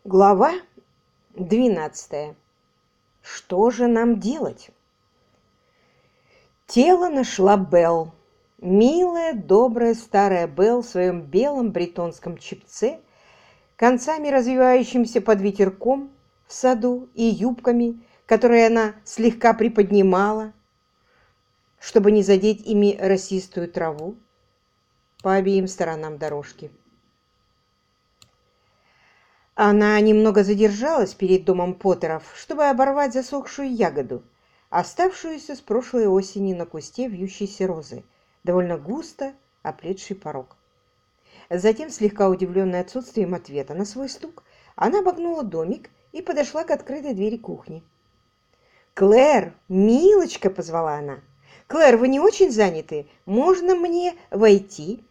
Глава 12. Что же нам делать? Тело нашла Белл. Милая, добрая старая Белл в своем белом бретонском чепце, концами развивающимся под ветерком в саду и юбками, которые она слегка приподнимала, чтобы не задеть ими росистую траву по обеим сторонам дорожки. Она немного задержалась перед домом Поттеров, чтобы оборвать засохшую ягоду, оставшуюся с прошлой осени на кусте вьющейся розы, довольно густо оплетший порог. Затем, слегка удивленная отсутствием ответа на свой стук, она обогнула домик и подошла к открытой двери кухни. «Клэр, милочка!» — позвала она. «Клэр, вы не очень заняты? Можно мне войти?»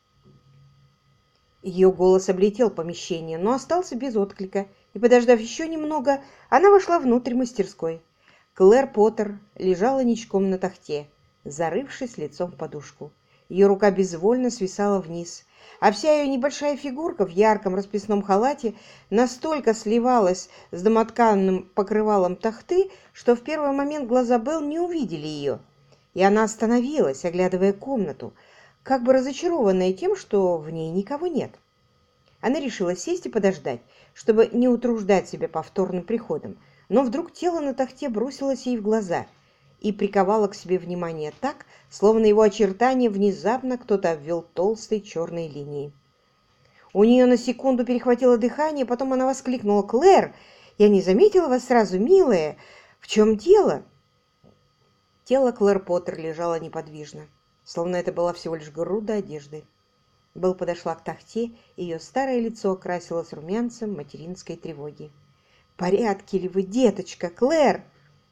Ее голос облетел помещение, но остался без отклика, и, подождав еще немного, она вошла внутрь мастерской. Клэр Поттер лежала ничком на тахте, зарывшись лицом в подушку. Ее рука безвольно свисала вниз, а вся ее небольшая фигурка в ярком расписном халате настолько сливалась с домотканным покрывалом тахты, что в первый момент глаза Белл не увидели ее, и она остановилась, оглядывая комнату, как бы разочарованная тем, что в ней никого нет. Она решила сесть и подождать, чтобы не утруждать себя повторным приходом, но вдруг тело на тахте бросилось ей в глаза и приковало к себе внимание так, словно его очертания внезапно кто-то обвел толстой черной линией. У нее на секунду перехватило дыхание, потом она воскликнула: «Клэр, я не заметила вас сразу, милая! В чем дело?» Тело Клэр Поттер лежало неподвижно, словно это была всего лишь груда одежды. Белл подошла к тахте, и ее старое лицо окрасилось румянцем материнской тревоги. «В порядке ли вы, деточка, Клэр?»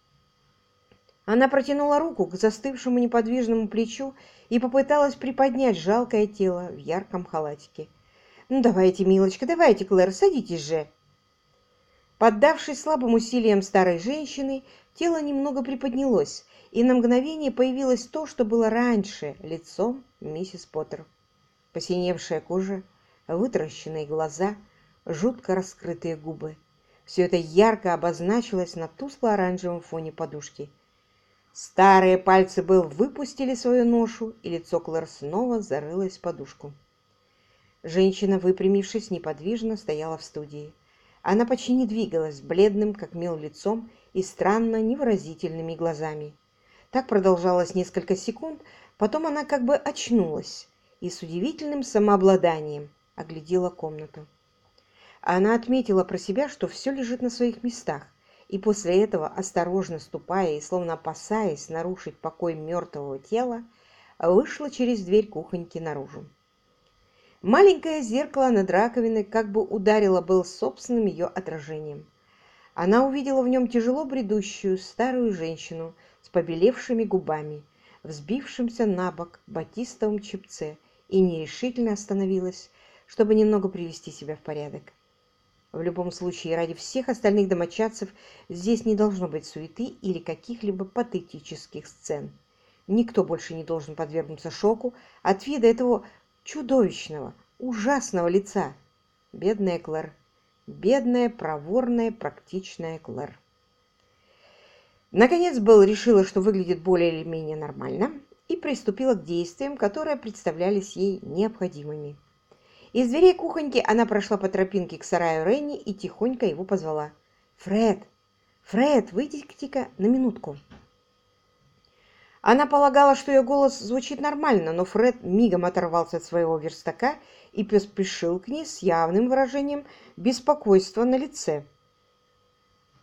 Она протянула руку к застывшему неподвижному плечу и попыталась приподнять жалкое тело в ярком халатике. «Ну, давайте, милочка, давайте, Клэр, садитесь же!» Поддавшись слабым усилиям старой женщины, тело немного приподнялось, и на мгновение появилось то, что было раньше лицом миссис Поттер. Посиневшая кожа, вытаращенные глаза, жутко раскрытые губы. Все это ярко обозначилось на тускло-оранжевом фоне подушки. Старые пальцы Белл выпустили свою ношу, и лицо Клэр снова зарылось в подушку. Женщина, выпрямившись, неподвижно стояла в студии. Она почти не двигалась, бледным, как мел, лицом и странно невыразительными глазами. Так продолжалось несколько секунд, потом она как бы очнулась и с удивительным самообладанием оглядела комнату. Она отметила про себя, что все лежит на своих местах, и после этого, осторожно ступая и словно опасаясь нарушить покой мертвого тела, вышла через дверь кухоньки наружу. Маленькое зеркало над раковиной как бы ударило Белл собственным ее отражением. Она увидела в нем тяжело бредущую старую женщину с побелевшими губами, взбившимся на бок батистовом чепце, и нерешительно остановилась, чтобы немного привести себя в порядок. В любом случае, ради всех остальных домочадцев здесь не должно быть суеты или каких-либо патетических сцен. Никто больше не должен подвергнуться шоку от вида этого чудовищного, ужасного лица. Бедная Клэр. Бедная, проворная, практичная Клэр. Наконец Белл решила, что выглядит более или менее нормально, и приступила к действиям, которые представлялись ей необходимыми. Из дверей кухоньки она прошла по тропинке к сараю Ренни и тихонько его позвала. «Фред! Фред, выйдите-ка на минутку!» Она полагала, что ее голос звучит нормально, но Фред мигом оторвался от своего верстака и поспешил к ней с явным выражением беспокойства на лице.